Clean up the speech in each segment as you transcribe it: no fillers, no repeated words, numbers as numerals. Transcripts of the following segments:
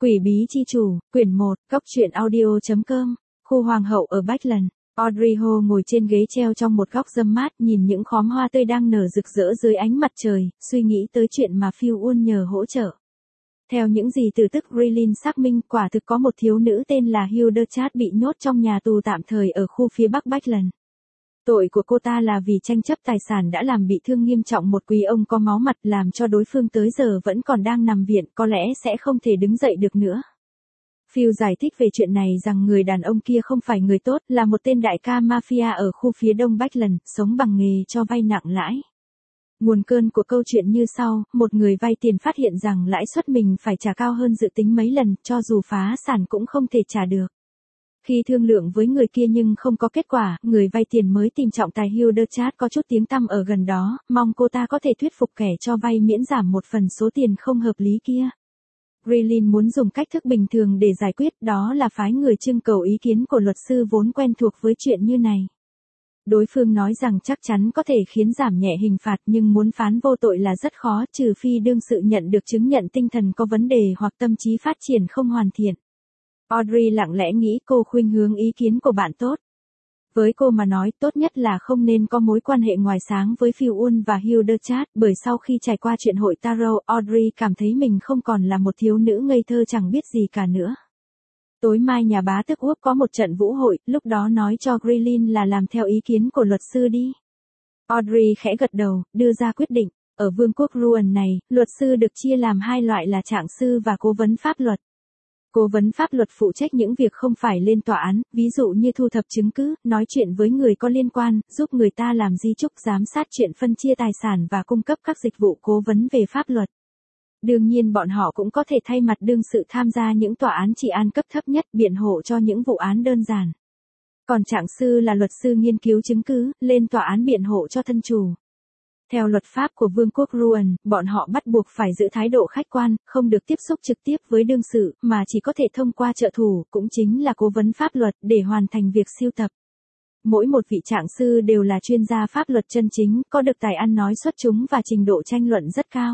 Quỷ bí chi chủ, quyển 1, góc truyện audio.com, khu hoàng hậu ở Backlash. Audrey Hall ngồi trên ghế treo trong một góc râm mát, nhìn những khóm hoa tươi đang nở rực rỡ dưới ánh mặt trời, suy nghĩ tới chuyện mà Phil Uân nhờ hỗ trợ. Theo những gì từ tức Ghrelin xác minh, quả thực có một thiếu nữ tên là Hilderchad bị nhốt trong nhà tù tạm thời ở khu phía bắc Backlash. Tội của cô ta là vì tranh chấp tài sản đã làm bị thương nghiêm trọng một quý ông có máu mặt, làm cho đối phương tới giờ vẫn còn đang nằm viện, có lẽ sẽ không thể đứng dậy được nữa. Phil giải thích về chuyện này rằng người đàn ông kia không phải người tốt, là một tên đại ca mafia ở khu phía đông Backlash, sống bằng nghề cho vay nặng lãi. Nguồn cơn của câu chuyện như sau: một người vay tiền phát hiện rằng lãi suất mình phải trả cao hơn dự tính mấy lần, cho dù phá sản cũng không thể trả được. Khi thương lượng với người kia nhưng không có kết quả, người vay tiền mới tìm trọng tài Hilderchad có chút tiếng tăm ở gần đó, mong cô ta có thể thuyết phục kẻ cho vay miễn giảm một phần số tiền không hợp lý kia. Ghrelin muốn dùng cách thức bình thường để giải quyết, đó là phái người trưng cầu ý kiến của luật sư vốn quen thuộc với chuyện như này. Đối phương nói rằng chắc chắn có thể khiến giảm nhẹ hình phạt, nhưng muốn phán vô tội là rất khó, trừ phi đương sự nhận được chứng nhận tinh thần có vấn đề hoặc tâm trí phát triển không hoàn thiện. Audrey lặng lẽ nghĩ, cô khuynh hướng ý kiến của bạn tốt. Với cô mà nói, tốt nhất là không nên có mối quan hệ ngoài sáng với Phil Uân và Hilderchad, bởi sau khi trải qua chuyện hội Tarot, Audrey cảm thấy mình không còn là một thiếu nữ ngây thơ chẳng biết gì cả nữa. Tối mai nhà bá tước Úc có một trận vũ hội, lúc đó nói cho Ghrelin là làm theo ý kiến của luật sư đi. Audrey khẽ gật đầu, đưa ra quyết định. Ở vương quốc Ruan này, luật sư được chia làm hai loại là trạng sư và cố vấn pháp luật. Cố vấn pháp luật phụ trách những việc không phải lên tòa án, ví dụ như thu thập chứng cứ, nói chuyện với người có liên quan, giúp người ta làm di chúc, giám sát chuyện phân chia tài sản và cung cấp các dịch vụ cố vấn về pháp luật. Đương nhiên bọn họ cũng có thể thay mặt đương sự tham gia những tòa án trị an cấp thấp nhất, biện hộ cho những vụ án đơn giản. Còn trạng sư là luật sư nghiên cứu chứng cứ, lên tòa án biện hộ cho thân chủ. Theo luật pháp của vương quốc Ruan, bọn họ bắt buộc phải giữ thái độ khách quan, không được tiếp xúc trực tiếp với đương sự, mà chỉ có thể thông qua trợ thủ, cũng chính là cố vấn pháp luật, để hoàn thành việc sưu tập. Mỗi một vị trạng sư đều là chuyên gia pháp luật chân chính, có được tài ăn nói xuất chúng và trình độ tranh luận rất cao.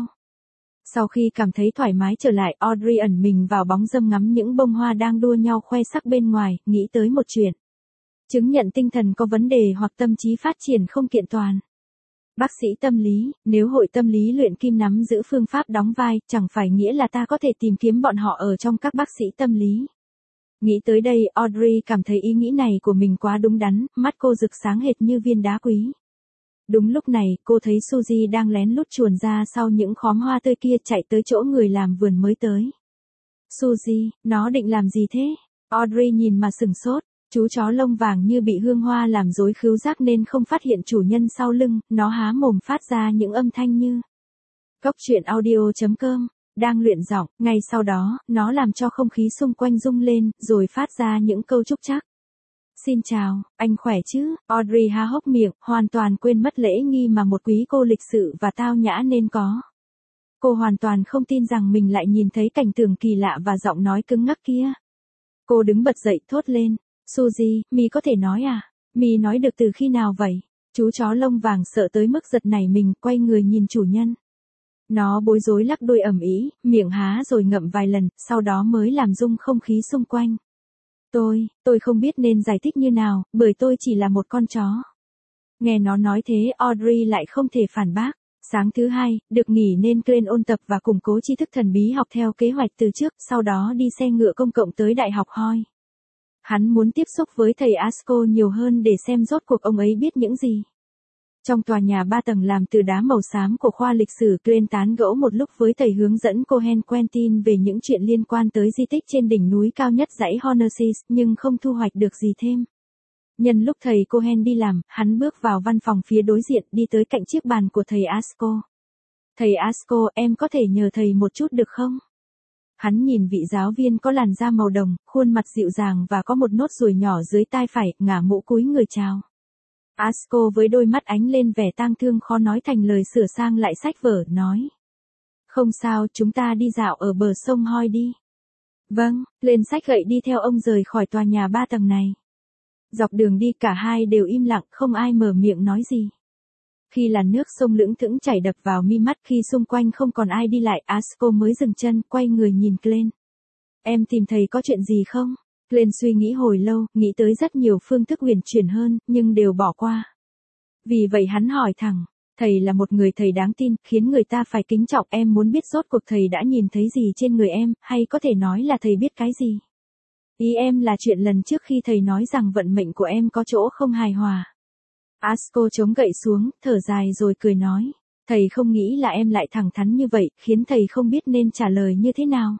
Sau khi cảm thấy thoải mái trở lại, Audrey ẩn mình vào bóng râm ngắm những bông hoa đang đua nhau khoe sắc bên ngoài, nghĩ tới một chuyện. Chứng nhận tinh thần có vấn đề hoặc tâm trí phát triển không kiện toàn. Bác sĩ tâm lý, nếu hội tâm lý luyện kim nắm giữ phương pháp đóng vai, chẳng phải nghĩa là ta có thể tìm kiếm bọn họ ở trong các bác sĩ tâm lý. Nghĩ tới đây, Audrey cảm thấy ý nghĩ này của mình quá đúng đắn, mắt cô rực sáng hệt như viên đá quý. Đúng lúc này, cô thấy Suzy đang lén lút chuồn ra sau những khóm hoa tươi kia, chạy tới chỗ người làm vườn mới tới. Suzy, nó định làm gì thế? Audrey nhìn mà sửng sốt. Chú chó lông vàng như bị hương hoa làm rối khứu giác nên không phát hiện chủ nhân sau lưng, nó há mồm phát ra những âm thanh như góc truyện audio.com, đang luyện giọng, ngay sau đó, nó làm cho không khí xung quanh rung lên, rồi phát ra những câu chúc chắc. Xin chào, anh khỏe chứ? Audrey há hốc miệng, hoàn toàn quên mất lễ nghi mà một quý cô lịch sự và tao nhã nên có. Cô hoàn toàn không tin rằng mình lại nhìn thấy cảnh tượng kỳ lạ và giọng nói cứng ngắc kia. Cô đứng bật dậy thốt lên. Suzy, mi có thể nói à? Mi nói được từ khi nào vậy? Chú chó lông vàng sợ tới mức giật nảy mình, quay người nhìn chủ nhân. Nó bối rối lắc đuôi ầm ĩ, miệng há rồi ngậm vài lần, sau đó mới làm rung không khí xung quanh. Tôi không biết nên giải thích như nào, bởi tôi chỉ là một con chó. Nghe nó nói thế, Audrey lại không thể phản bác. Sáng thứ hai, được nghỉ nên Glenn ôn tập và củng cố tri thức thần bí học theo kế hoạch từ trước, sau đó đi xe ngựa công cộng tới Đại học Hoi. Hắn muốn tiếp xúc với thầy Asco nhiều hơn để xem rốt cuộc ông ấy biết những gì. Trong tòa nhà 3 tầng làm từ đá màu xám của khoa lịch sử, Glenn tán gẫu một lúc với thầy hướng dẫn Cohen Quentin về những chuyện liên quan tới di tích trên đỉnh núi cao nhất dãy Hornersis, nhưng không thu hoạch được gì thêm. Nhân lúc thầy Cohen đi làm, hắn bước vào văn phòng phía đối diện, đi tới cạnh chiếc bàn của thầy Asco. Thầy Asco, em có thể nhờ thầy một chút được không? Hắn nhìn vị giáo viên có làn da màu đồng, khuôn mặt dịu dàng và có một nốt ruồi nhỏ dưới tai phải, ngả mũ cúi người chào. Asco với đôi mắt ánh lên vẻ tang thương khó nói thành lời sửa sang lại sách vở, nói. Không sao, chúng ta đi dạo ở bờ sông Hoi đi. Vâng, lên sách gậy đi theo ông rời khỏi tòa nhà 3 tầng này. Dọc đường đi cả hai đều im lặng, không ai mở miệng nói gì. Khi làn nước sông lững thững chảy đập vào mi mắt, khi xung quanh không còn ai đi lại, Asco mới dừng chân, quay người nhìn Glenn. Em tìm thầy có chuyện gì không? Glenn suy nghĩ hồi lâu, nghĩ tới rất nhiều phương thức huyền chuyển hơn, nhưng đều bỏ qua. Vì vậy hắn hỏi thẳng, thầy là một người thầy đáng tin, khiến người ta phải kính trọng. Em muốn biết rốt cuộc thầy đã nhìn thấy gì trên người em, hay có thể nói là thầy biết cái gì? Ý em là chuyện lần trước khi thầy nói rằng vận mệnh của em có chỗ không hài hòa. Asko chống gậy xuống, thở dài rồi cười nói. Thầy không nghĩ là em lại thẳng thắn như vậy, khiến thầy không biết nên trả lời như thế nào.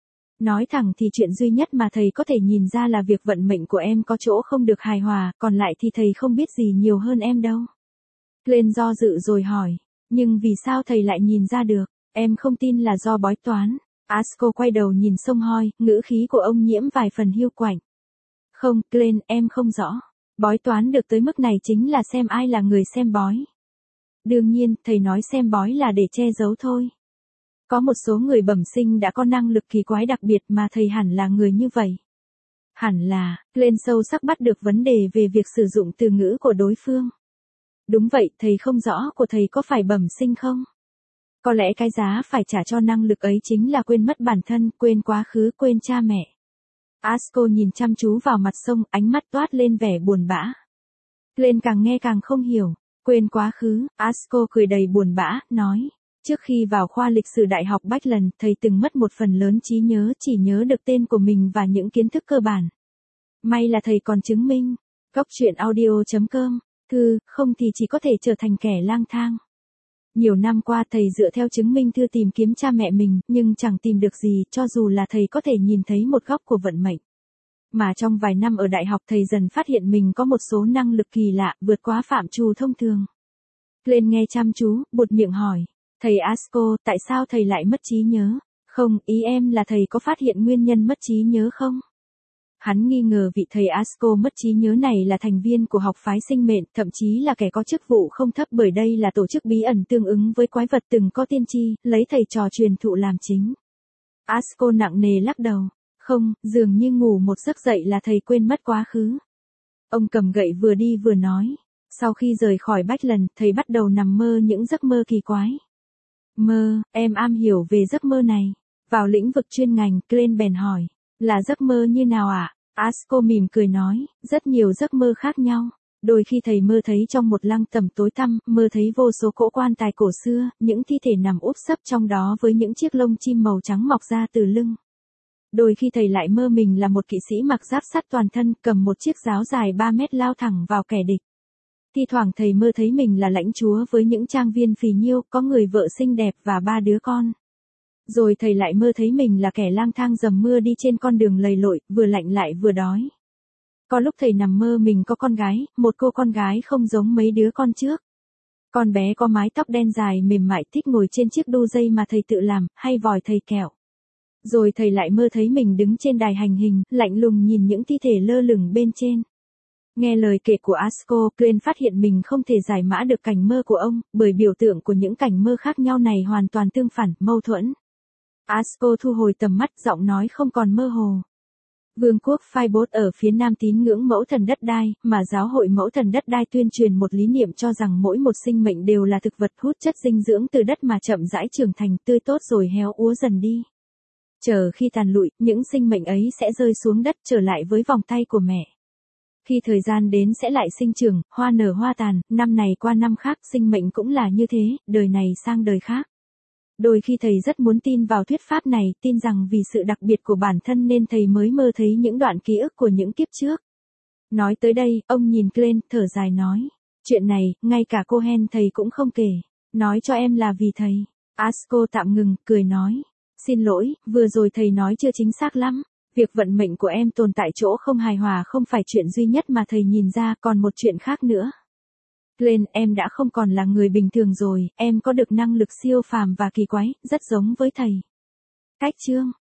Nói thẳng thì chuyện duy nhất mà thầy có thể nhìn ra là việc vận mệnh của em có chỗ không được hài hòa, còn lại thì thầy không biết gì nhiều hơn em đâu. Glenn do dự rồi hỏi, nhưng vì sao thầy lại nhìn ra được? Em không tin là do bói toán. Asko quay đầu nhìn sông Hoi, ngữ khí của ông nhiễm vài phần hiu quạnh. Không, Glenn, em không rõ. Bói toán được tới mức này chính là xem ai là người xem bói. Đương nhiên, thầy nói xem bói là để che giấu thôi. Có một số người bẩm sinh đã có năng lực kỳ quái đặc biệt mà thầy hẳn là người như vậy. Hẳn là, Glenn sâu sắc bắt được vấn đề về việc sử dụng từ ngữ của đối phương. Đúng vậy, thầy không rõ của thầy có phải bẩm sinh không? Có lẽ cái giá phải trả cho năng lực ấy chính là quên mất bản thân, quên quá khứ, quên cha mẹ. Asko nhìn chăm chú vào mặt sông, ánh mắt toát lên vẻ buồn bã. Glenn càng nghe càng không hiểu. Quên quá khứ, Asko cười đầy buồn bã, nói. Trước khi vào khoa lịch sử Đại học Bách thầy từng mất một phần lớn trí nhớ, chỉ nhớ được tên của mình và những kiến thức cơ bản. May là thầy còn chứng minh. Góc truyện audio.com. Thư, không thì chỉ có thể trở thành kẻ lang thang. Nhiều năm qua thầy dựa theo chứng minh thư tìm kiếm cha mẹ mình, nhưng chẳng tìm được gì, cho dù là thầy có thể nhìn thấy một góc của vận mệnh. Mà trong vài năm ở đại học thầy dần phát hiện mình có một số năng lực kỳ lạ, vượt quá phạm trù thông thường. Glenn nghe chăm chú, buột miệng hỏi. Thầy Asko, tại sao thầy lại mất trí nhớ? Không, ý em là thầy có phát hiện nguyên nhân mất trí nhớ không? Hắn nghi ngờ vị thầy Asko mất trí nhớ này là thành viên của học phái sinh mệnh, thậm chí là kẻ có chức vụ không thấp, bởi đây là tổ chức bí ẩn tương ứng với quái vật từng có tiên tri, lấy thầy trò truyền thụ làm chính. Asko nặng nề lắc đầu. Không, dường như ngủ một giấc dậy là thầy quên mất quá khứ. Ông cầm gậy vừa đi vừa nói. Sau khi rời khỏi Bách thầy bắt đầu nằm mơ những giấc mơ kỳ quái. Mơ, em am hiểu về giấc mơ này. Vào lĩnh vực chuyên ngành, Glenn bèn hỏi. Là giấc mơ như nào ạ? Asko mỉm cười nói, rất nhiều giấc mơ khác nhau. Đôi khi thầy mơ thấy trong một lăng tẩm tối tăm, mơ thấy vô số cỗ quan tài cổ xưa, những thi thể nằm úp sấp trong đó với những chiếc lông chim màu trắng mọc ra từ lưng. Đôi khi thầy lại mơ mình là một kỵ sĩ mặc giáp sắt toàn thân, cầm một chiếc giáo dài 3 mét lao thẳng vào kẻ địch. Thi thoảng thầy mơ thấy mình là lãnh chúa với những trang viên phì nhiêu, có người vợ xinh đẹp và 3 đứa con. Rồi thầy lại mơ thấy mình là kẻ lang thang dầm mưa đi trên con đường lầy lội, vừa lạnh lại vừa đói. Có lúc thầy nằm mơ mình có con gái, một cô con gái không giống mấy đứa con trước. Con bé có mái tóc đen dài mềm mại, thích ngồi trên chiếc đu dây mà thầy tự làm, hay vòi thầy kẹo. Rồi thầy lại mơ thấy mình đứng trên đài hành hình, lạnh lùng nhìn những thi thể lơ lửng bên trên. Nghe lời kể của Asko, Glenn phát hiện mình không thể giải mã được cảnh mơ của ông, bởi biểu tượng của những cảnh mơ khác nhau này hoàn toàn tương phản, mâu thuẫn. Asko thu hồi tầm mắt, giọng nói không còn mơ hồ. Vương quốc Phairbot ở phía nam tín ngưỡng mẫu thần đất đai, mà giáo hội mẫu thần đất đai tuyên truyền một lý niệm cho rằng mỗi một sinh mệnh đều là thực vật hút chất dinh dưỡng từ đất mà chậm rãi trưởng thành, tươi tốt rồi héo úa dần đi. Chờ khi tàn lụi, những sinh mệnh ấy sẽ rơi xuống đất, trở lại với vòng tay của mẹ. Khi thời gian đến sẽ lại sinh trưởng, hoa nở hoa tàn, năm này qua năm khác, sinh mệnh cũng là như thế, đời này sang đời khác. Đôi khi thầy rất muốn tin vào thuyết pháp này, tin rằng vì sự đặc biệt của bản thân nên thầy mới mơ thấy những đoạn ký ức của những kiếp trước. Nói tới đây, ông nhìn Glenn, thở dài nói. Chuyện này, ngay cả Cohen thầy cũng không kể. Nói cho em là vì thầy. Asko tạm ngừng, cười nói. Xin lỗi, vừa rồi thầy nói chưa chính xác lắm. Việc vận mệnh của em tồn tại chỗ không hài hòa không phải chuyện duy nhất mà thầy nhìn ra, còn một chuyện khác nữa. Glenn, em đã không còn là người bình thường rồi, em có được năng lực siêu phàm và kỳ quái, rất giống với thầy. Cách chương